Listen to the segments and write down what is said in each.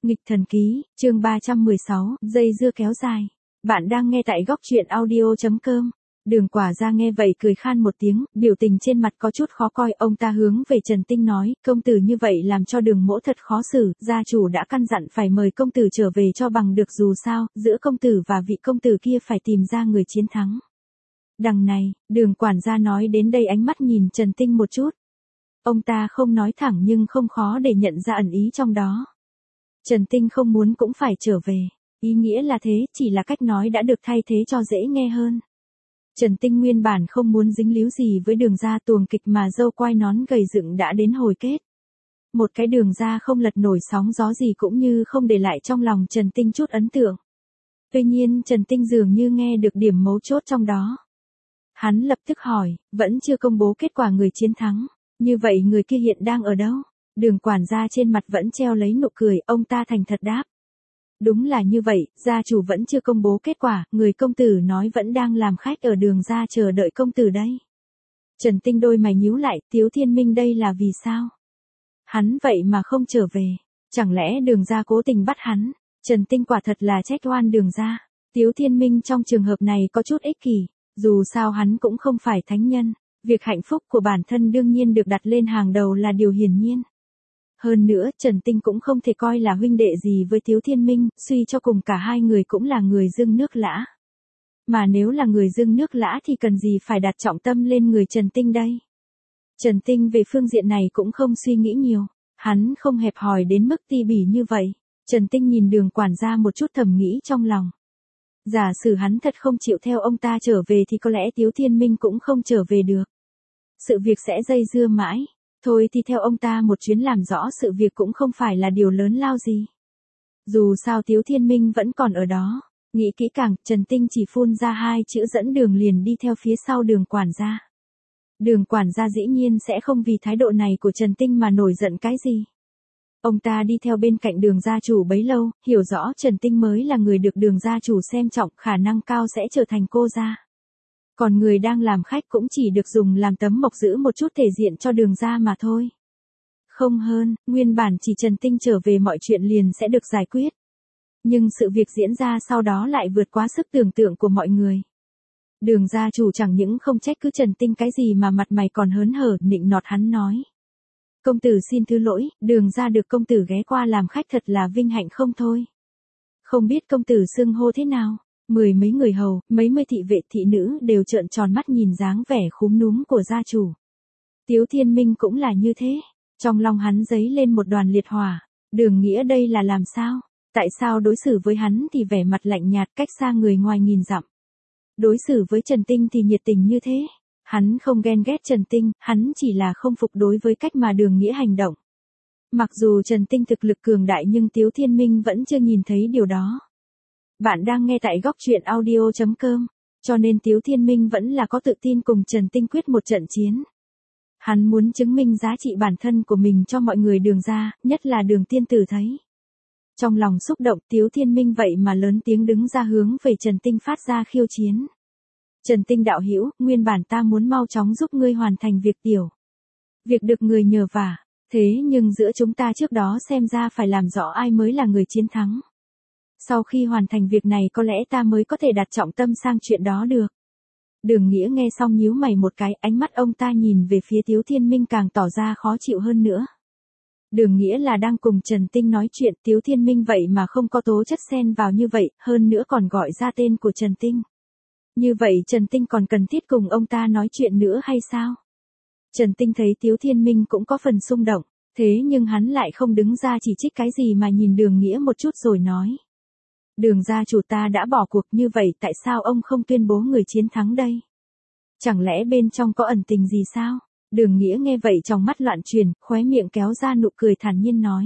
Nghịch thần ký, chương 316, dây dưa kéo dài. Bạn đang nghe tại góc truyện audio.com. Đường Quả Gia nghe vậy cười khan một tiếng, biểu tình trên mặt có chút khó coi. Ông ta hướng về Trần Tinh nói, công tử như vậy làm cho Đường mỗ thật khó xử, gia chủ đã căn dặn phải mời công tử trở về cho bằng được, dù sao, giữa công tử và vị công tử kia phải tìm ra người chiến thắng. Đằng này, Đường quản gia nói đến đây ánh mắt nhìn Trần Tinh một chút. Ông ta không nói thẳng nhưng không khó để nhận ra ẩn ý trong đó. Trần Tinh không muốn cũng phải trở về. Ý nghĩa là thế, chỉ là cách nói đã được thay thế cho dễ nghe hơn. Trần Tinh nguyên bản không muốn dính líu gì với Đường gia, tuồng kịch mà dâu quai nón gầy dựng đã đến hồi kết. Một cái Đường gia không lật nổi sóng gió gì cũng như không để lại trong lòng Trần Tinh chút ấn tượng. Tuy nhiên Trần Tinh dường như nghe được điểm mấu chốt trong đó. Hắn lập tức hỏi, vẫn chưa công bố kết quả người chiến thắng. Như vậy người kia hiện đang ở đâu? Đường quản gia trên mặt vẫn treo lấy nụ cười, ông ta thành thật đáp. Đúng là như vậy, gia chủ vẫn chưa công bố kết quả, người công tử nói vẫn đang làm khách ở Đường gia chờ đợi công tử đây. Trần Tinh đôi mày nhíu lại, Tiếu Thiên Minh đây là vì sao? Hắn vậy mà không trở về, chẳng lẽ Đường gia cố tình bắt hắn? Trần Tinh quả thật là trách oan Đường gia. Tiếu Thiên Minh trong trường hợp này có chút ích kỷ, dù sao hắn cũng không phải thánh nhân. Việc hạnh phúc của bản thân đương nhiên được đặt lên hàng đầu là điều hiển nhiên. Hơn nữa, Trần Tinh cũng không thể coi là huynh đệ gì với Tiếu Thiên Minh, suy cho cùng cả hai người cũng là người dưng nước lã. Mà nếu là người dưng nước lã thì cần gì phải đặt trọng tâm lên người Trần Tinh đây? Trần Tinh về phương diện này cũng không suy nghĩ nhiều, hắn không hẹp hòi đến mức ti bỉ như vậy. Trần Tinh nhìn Đường quản gia một chút thầm nghĩ trong lòng. Giả sử hắn thật không chịu theo ông ta trở về thì có lẽ Tiếu Thiên Minh cũng không trở về được. Sự việc sẽ dây dưa mãi. Thôi thì theo ông ta một chuyến làm rõ sự việc cũng không phải là điều lớn lao gì. Dù sao Tiếu Thiên Minh vẫn còn ở đó. Nghĩ kỹ càng, Trần Tinh chỉ phun ra hai chữ dẫn đường liền đi theo phía sau Đường quản gia. Đường quản gia dĩ nhiên sẽ không vì thái độ này của Trần Tinh mà nổi giận cái gì. Ông ta đi theo bên cạnh Đường gia chủ bấy lâu, hiểu rõ Trần Tinh mới là người được Đường gia chủ xem trọng, khả năng cao sẽ trở thành cô gia. Còn người đang làm khách cũng chỉ được dùng làm tấm mộc giữ một chút thể diện cho Đường gia mà thôi. Không hơn, nguyên bản chỉ Trần Tinh trở về mọi chuyện liền sẽ được giải quyết. Nhưng sự việc diễn ra sau đó lại vượt quá sức tưởng tượng của mọi người. Đường gia chủ chẳng những không trách cứ Trần Tinh cái gì mà mặt mày còn hớn hở, nịnh nọt hắn nói. Công tử xin thứ lỗi, Đường gia được công tử ghé qua làm khách thật là vinh hạnh không thôi. Không biết công tử xưng hô thế nào? Mười mấy người hầu, mấy mươi thị vệ thị nữ đều trợn tròn mắt nhìn dáng vẻ khúm núm của gia chủ. Tiếu Thiên Minh cũng là như thế. Trong lòng hắn dấy lên một đoàn liệt hỏa. Đường Nghĩa đây là làm sao? Tại sao đối xử với hắn thì vẻ mặt lạnh nhạt cách xa người ngoài nghìn dặm? Đối xử với Trần Tinh thì nhiệt tình như thế. Hắn không ghen ghét Trần Tinh, hắn chỉ là không phục đối với cách mà Đường Nghĩa hành động. Mặc dù Trần Tinh thực lực cường đại nhưng Tiếu Thiên Minh vẫn chưa nhìn thấy điều đó. Bạn đang nghe tại góc truyện audio.com, cho nên Tiếu Thiên Minh vẫn là có tự tin cùng Trần Tinh quyết một trận chiến. Hắn muốn chứng minh giá trị bản thân của mình cho mọi người Đường gia, nhất là Đường tiên tử thấy. Trong lòng xúc động, Tiếu Thiên Minh vậy mà lớn tiếng đứng ra hướng về Trần Tinh phát ra khiêu chiến. Trần Tinh đạo hữu, nguyên bản ta muốn mau chóng giúp ngươi hoàn thành việc tiểu. Việc được người nhờ vả, thế nhưng giữa chúng ta trước đó xem ra phải làm rõ ai mới là người chiến thắng. Sau khi hoàn thành việc này có lẽ ta mới có thể đặt trọng tâm sang chuyện đó được. Đường Nghĩa nghe xong nhíu mày một cái, ánh mắt ông ta nhìn về phía Tiếu Thiên Minh càng tỏ ra khó chịu hơn nữa. Đường Nghĩa là đang cùng Trần Tinh nói chuyện, Tiếu Thiên Minh vậy mà không có tố chất xen vào như vậy, hơn nữa còn gọi ra tên của Trần Tinh. Như vậy Trần Tinh còn cần thiết cùng ông ta nói chuyện nữa hay sao? Trần Tinh thấy Tiếu Thiên Minh cũng có phần xung động, thế nhưng hắn lại không đứng ra chỉ trích cái gì mà nhìn Đường Nghĩa một chút rồi nói. Đường gia chủ ta đã bỏ cuộc, như vậy tại sao ông không tuyên bố người chiến thắng đây? Chẳng lẽ bên trong có ẩn tình gì sao? Đường Nghĩa nghe vậy trong mắt loạn chuyển, khóe miệng kéo ra nụ cười thản nhiên nói.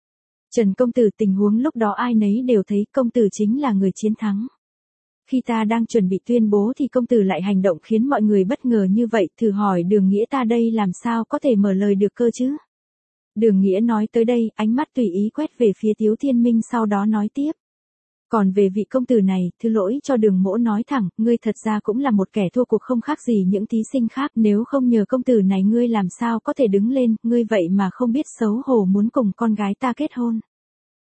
Trần công tử, tình huống lúc đó ai nấy đều thấy công tử chính là người chiến thắng. Khi ta đang chuẩn bị tuyên bố thì công tử lại hành động khiến mọi người bất ngờ như vậy, thử hỏi Đường Nghĩa ta đây làm sao có thể mở lời được cơ chứ? Đường Nghĩa nói tới đây, ánh mắt tùy ý quét về phía Tiếu Thiên Minh sau đó nói tiếp. Còn về vị công tử này, thứ lỗi cho Đường mỗ nói thẳng, ngươi thật ra cũng là một kẻ thua cuộc không khác gì những thí sinh khác, nếu không nhờ công tử này ngươi làm sao có thể đứng lên, ngươi vậy mà không biết xấu hổ muốn cùng con gái ta kết hôn.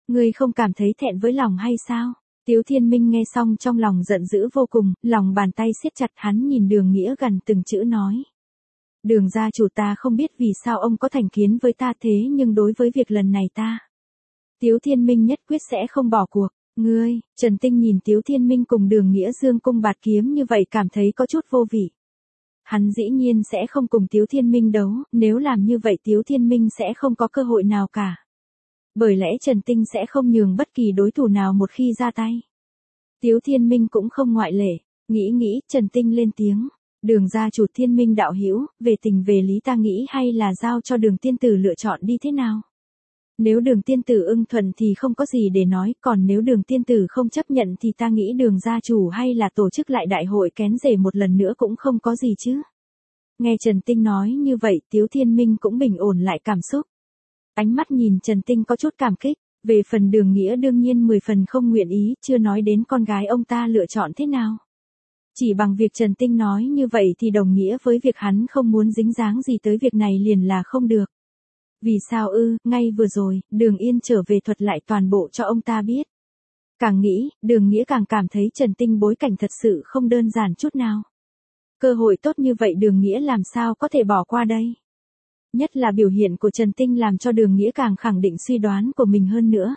Ngươi không cảm thấy thẹn với lòng hay sao? Tiếu Thiên Minh nghe xong trong lòng giận dữ vô cùng, lòng bàn tay siết chặt, hắn nhìn Đường Nghĩa gần từng chữ nói. Đường gia chủ, ta không biết vì sao ông có thành kiến với ta thế, nhưng đối với việc lần này ta, Tiếu Thiên Minh nhất quyết sẽ không bỏ cuộc. Ngươi, Trần Tinh nhìn Tiếu Thiên Minh cùng Đường Nghĩa dương cung bạt kiếm như vậy cảm thấy có chút vô vị. Hắn dĩ nhiên sẽ không cùng Tiếu Thiên Minh đấu, nếu làm như vậy Tiếu Thiên Minh sẽ không có cơ hội nào cả. Bởi lẽ Trần Tinh sẽ không nhường bất kỳ đối thủ nào một khi ra tay. Tiếu Thiên Minh cũng không ngoại lệ, nghĩ, Trần Tinh lên tiếng. Đường gia chủ, Thiên Minh đạo hữu, về tình về lý ta nghĩ hay là giao cho Đường tiên tử lựa chọn đi thế nào? Nếu Đường tiên tử ưng thuận thì không có gì để nói, còn nếu Đường tiên tử không chấp nhận thì ta nghĩ Đường gia chủ hay là tổ chức lại đại hội kén rể một lần nữa cũng không có gì chứ. Nghe Trần Tinh nói như vậy, Tiếu Thiên Minh cũng bình ổn lại cảm xúc. Ánh mắt nhìn Trần Tinh có chút cảm kích, về phần Đường Nghĩa đương nhiên 10 phần không nguyện ý, chưa nói đến con gái ông ta lựa chọn thế nào. Chỉ bằng việc Trần Tinh nói như vậy thì đồng nghĩa với việc hắn không muốn dính dáng gì tới việc này liền là không được. Vì sao ư? Ngay vừa rồi, Đường Yên trở về thuật lại toàn bộ cho ông ta biết. Càng nghĩ, Đường Nghĩa càng cảm thấy Trần Tinh bối cảnh thật sự không đơn giản chút nào. Cơ hội tốt như vậy Đường Nghĩa làm sao có thể bỏ qua đây? Nhất là biểu hiện của Trần Tinh làm cho Đường Nghĩa càng khẳng định suy đoán của mình hơn nữa.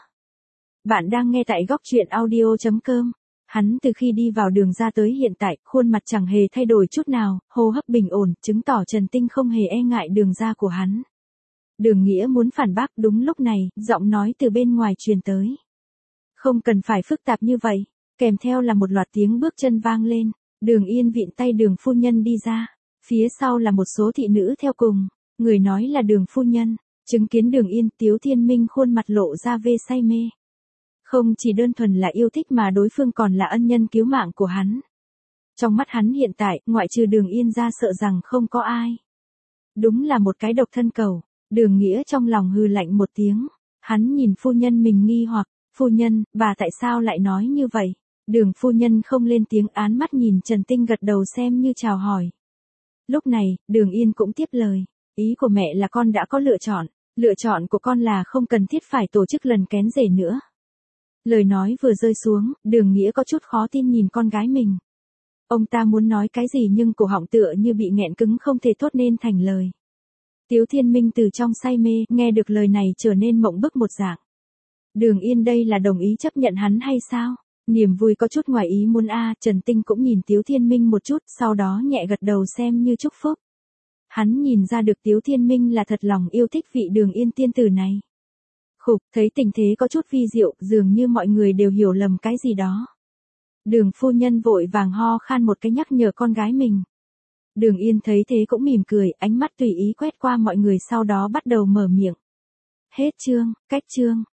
Bạn đang nghe tại góc truyện audio.com. Hắn từ khi đi vào Đường ra tới hiện tại, khuôn mặt chẳng hề thay đổi chút nào, hô hấp bình ổn, chứng tỏ Trần Tinh không hề e ngại Đường ra của hắn. Đường Nghĩa muốn phản bác, đúng lúc này, giọng nói từ bên ngoài truyền tới. Không cần phải phức tạp như vậy, kèm theo là một loạt tiếng bước chân vang lên. Đường Yên vịn tay Đường phu nhân đi ra, phía sau là một số thị nữ theo cùng. Người nói là Đường phu nhân, chứng kiến Đường Yên, Tiếu Thiên Minh khuôn mặt lộ ra vẻ say mê. Không chỉ đơn thuần là yêu thích mà đối phương còn là ân nhân cứu mạng của hắn. Trong mắt hắn hiện tại, ngoại trừ Đường Yên ra sợ rằng không có ai. Đúng là một cái độc thân cầu. Đường Nghĩa trong lòng hừ lạnh một tiếng. Hắn nhìn phu nhân mình nghi hoặc, phu nhân, bà tại sao lại nói như vậy? Đường phu nhân không lên tiếng, án mắt nhìn Trần Tinh gật đầu xem như chào hỏi. Lúc này, Đường Yên cũng tiếp lời. Ý của mẹ là con đã có lựa chọn của con là không cần thiết phải tổ chức lần kén rể nữa. Lời nói vừa rơi xuống, Đường Nghĩa có chút khó tin nhìn con gái mình. Ông ta muốn nói cái gì nhưng cổ họng tựa như bị nghẹn cứng không thể thốt nên thành lời. Tiếu Thiên Minh từ trong say mê, nghe được lời này trở nên mộng bức một dạng. Đường Yên đây là đồng ý chấp nhận hắn hay sao? Niềm vui có chút ngoài ý muốn Trần Tinh cũng nhìn Tiếu Thiên Minh một chút, sau đó nhẹ gật đầu xem như chúc phúc. Hắn nhìn ra được Tiếu Thiên Minh là thật lòng yêu thích vị Đường Yên tiên tử này. Khục, thấy tình thế có chút vi diệu, dường như mọi người đều hiểu lầm cái gì đó. Đường phu nhân vội vàng ho khan một cái nhắc nhở con gái mình. Đường Yên thấy thế cũng mỉm cười, ánh mắt tùy ý quét qua mọi người sau đó bắt đầu mở miệng. Hết chương, cách chương.